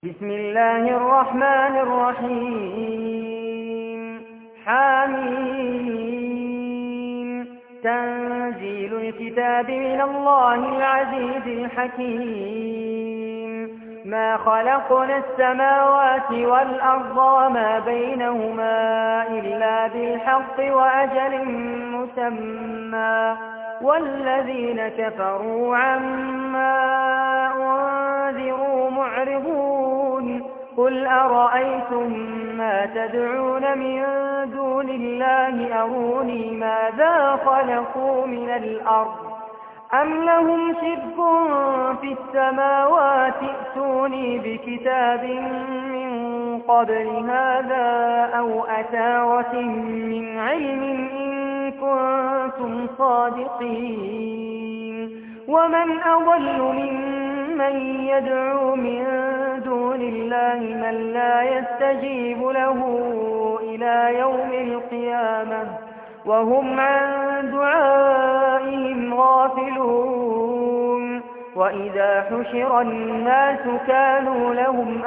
بسم الله الرحمن الرحيم حميم تنزيل الكتاب من الله العزيز الحكيم ما خلقنا السماوات والأرض وما بينهما إلا بالحق وأجل مسمى والذين كفروا عما أنذروا معرضون قل أرأيتم ما تدعون من دون الله أروني ماذا خلقوا من الأرض أم لهم شرك في السماوات ائتوني بكتاب من قبل هذا أو أثارة من علم إن كنتم صادقين ومن أضل ممن يدعو من دون الله من لا يستجيب له إلى يوم القيامة وهم عن دعائهم غافلون وإذا حشر الناس كانوا لهم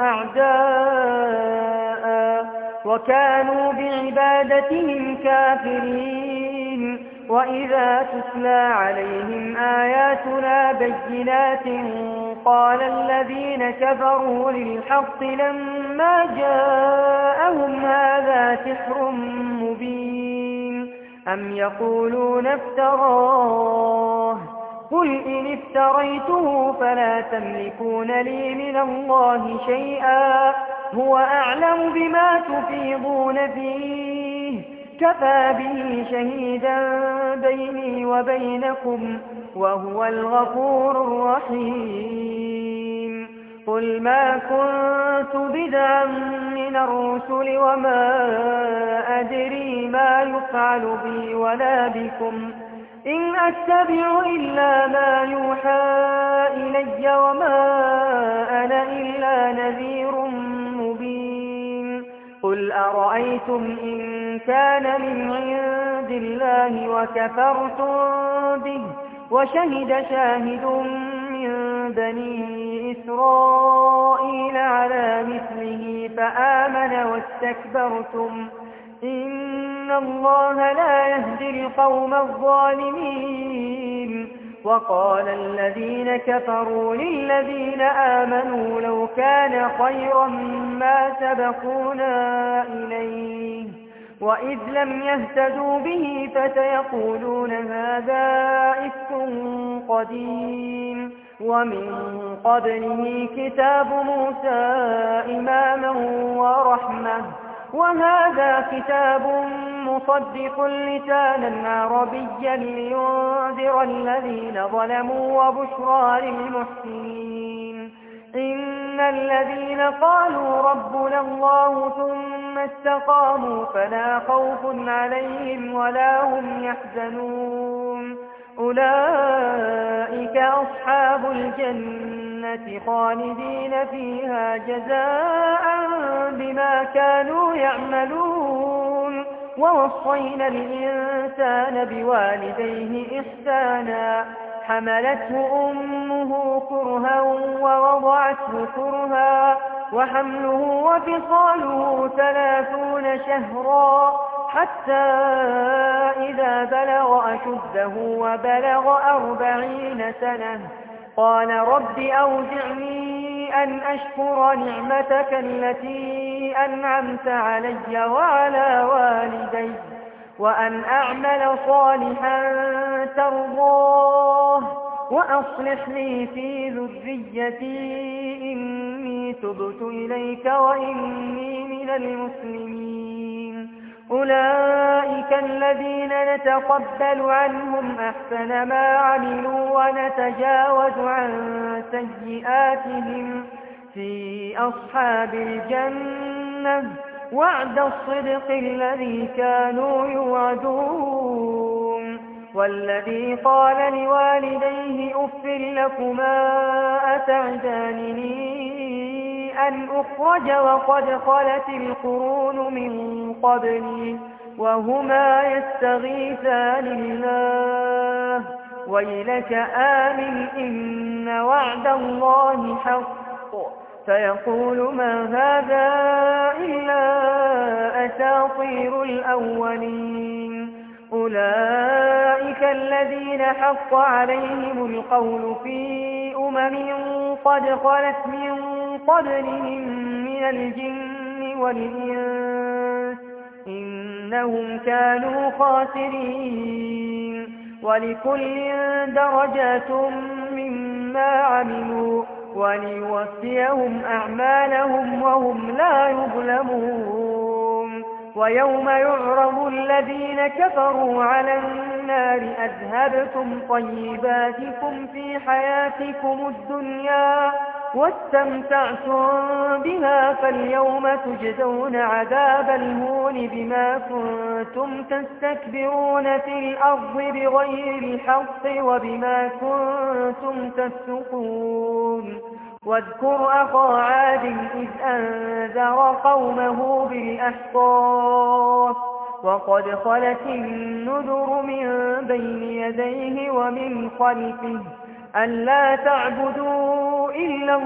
أعداء وكانوا بعبادتهم كافرين وإذا تتلى عليهم آياتنا بينات قال الذين كفروا للحق لما جاءهم هذا سحر مبين أم يقولون افتراه قل إن افتريته فلا تملكون لي من الله شيئا هو أعلم بما تفيضون فيه كفى به شهيدا بيني وبينكم وهو الغفور الرحيم قل ما كنت بدعا من الرسل وما أدري ما يفعل بي ولا بكم إن أتبع إلا ما يوحى إلي وما أنا إلا نذير مبين قل أرأيتم إن كان من عند الله وكفرتم به وشهد شاهد من بني إسرائيل على مثله فآمن واستكبرتم إن الله لا يهدي القوم الظالمين وقال الذين كفروا للذين آمنوا لو كان خيرا ما سبقونا إليه وإذ لم يهتدوا به فسيقولون هذا إفك قديم ومن قبله كتاب موسى إماما ورحمة وهذا كتاب مصدق لسانا عربيا لينذر الذين ظلموا وبشرى للمحسنين إن الذين قالوا ربنا الله ثم استقاموا فلا خوف عليهم ولا هم يحزنون أولئك أصحاب الجنة خالدين فيها جزاء بما كانوا يعملون ووصينا الإنسان بوالديه إحسانا حملته أمه كرها ووضعته كرها وحمله وفصاله 30 شهرا حتى إذا بلغ أشده وبلغ 40 سنة قال رب أوزعني أن أشكر نعمتك التي أنعمت علي وعلى والدي وأن أعمل صالحا ترضاه وأصلح لي في ذريتي إني تبت إليك وإني من المسلمين أولئك الذين نتقبل عنهم أحسن ما عملوا ونتجاوز عن سيئاتهم في أصحاب الجنة وعد الصدق الذي كانوا يوعدون والذي قال لوالديه أف لكما أتعدانني أن أخرج وقد خلت القرون من قبلي وهما يستغيثان الله ويلك آمن إن وعد الله حق فيقول ما هذا إلا أساطير الأولين. أولئك الذين حق عليهم القول في قد خلت من قبلهم من الجن والإنس إنهم كانوا خاسرين. ولكل درجات مما عملوا وليوفيهم أعمالهم وهم لا يظلمون. ويوم يعرض الذين كفروا على النار أذهبتم طيباتكم في حياتكم الدنيا واستمتعتم بها فاليوم تجزون عذاب الهون بما كنتم تستكبرون في الأرض بغير الحق وبما كنتم تفسقون. واذكر أخا عاد إذ أنذر قومه بالأحقاف وقد خلت النذر من بين يديه ومن خلفه ألا تعبدوا إلا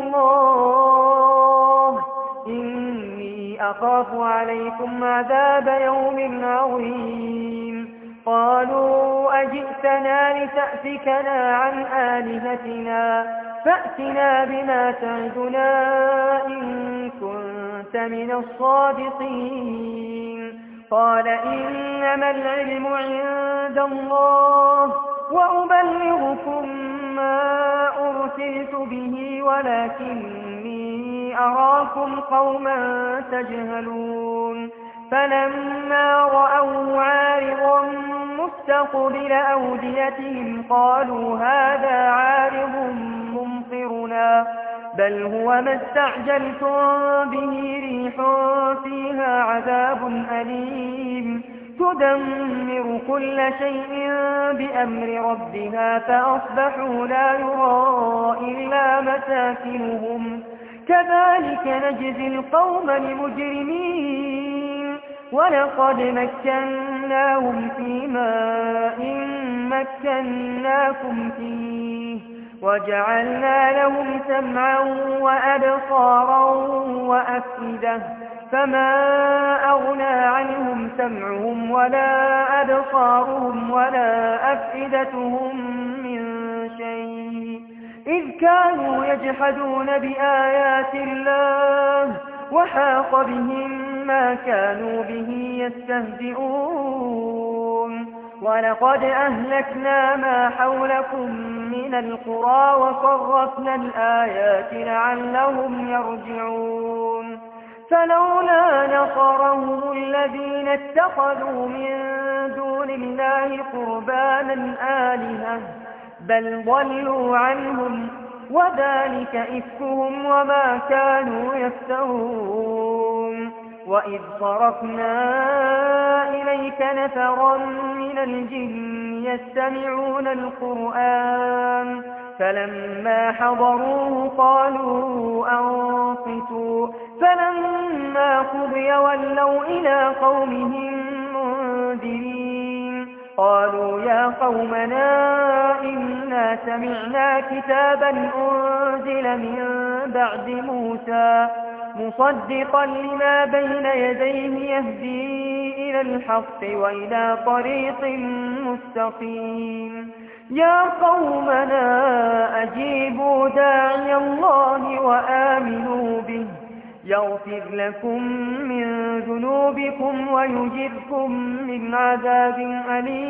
الله إني أخاف عليكم عذاب يوم عظيم. قالوا أجئتنا لتأفكنا عن آلهتنا فأتنا بما تعدنا إن كنت من الصادقين. قال إنما العلم عند الله وأبلغكم ما أرسلت به ولكني أراكم قوما تجهلون. فلما رأوه عارضا مستقبل أوديتهم قالوا هذا عارض ممطرنا بل هو ما استعجلتم به ريح فيها عذاب أليم تدمر كل شيء بأمر ربها فأصبحوا لا يرى إلا مساكنهم كذلك نجزي القوم المجرمين. ولقد مكناهم في ماء مكناكم فيه وجعلنا لهم سمعا وأبصارا وأفئدة فما أغنى عنهم سمعهم ولا أبصارهم ولا أفئدتهم من شيء إذ كانوا يجحدون بآيات الله وحاق بهم ما كانوا به يستهزئون. ولقد أهلكنا ما حولكم من القرى وصرفنا الآيات لعلهم يرجعون. فلولا نصرهم الذين اتخذوا من دون الله قربانا آلهة بل ضلوا عنهم وذلك إفكهم وما كانوا يفترون. وإذ صرفنا إليك نفرا من الجن يستمعون القرآن فلما حضروه قالوا أنصتوا فلما قضي ولوا إلى قومهم منذرين. قالوا يا قومنا إنا سمعنا كتابا أنزل من بعد موسى مصدقا لما بين يديه يهدي إلى الحق وإلى طريق مستقيم. يا قومنا أجيبوا داعي الله وآمنوا به يغفر لكم من ذنوبكم ويجركم من عذاب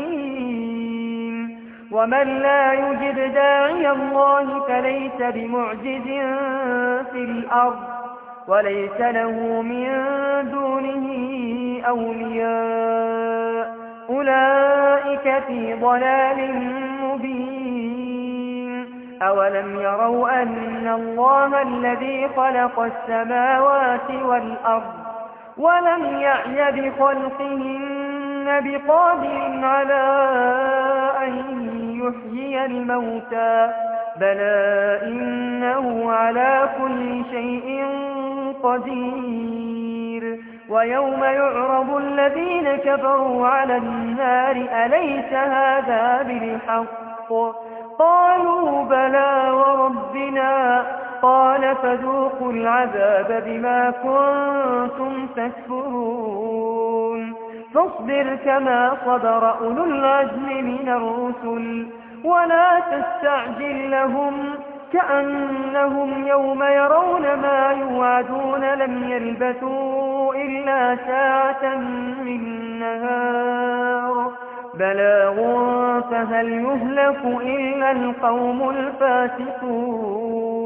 أليم. ومن لا يجب داعي الله فليس بمعجز في الأرض وليس له من دونه أولياء أولئك في ضلال مبين. أولم يروا أن الله الذي خلق السماوات والأرض ولم يعي بخلقهن بقادر على أن يحيي الموتى بلى إنه على كل شيء قدير. ويوم يعرض الذين كفروا على النار أليس هذا بالحق قالوا بلى وربنا قال فذوقوا العذاب بما كنتم تكفرون فاصبر كما صبر أولو العزم من الرسل ولا تستعجل لهم كأنهم يوم يرون ما يوعدون لم يلبثوا إلا ساعة من نهار بلاغ فهل يهلك إلا القوم الفاسقون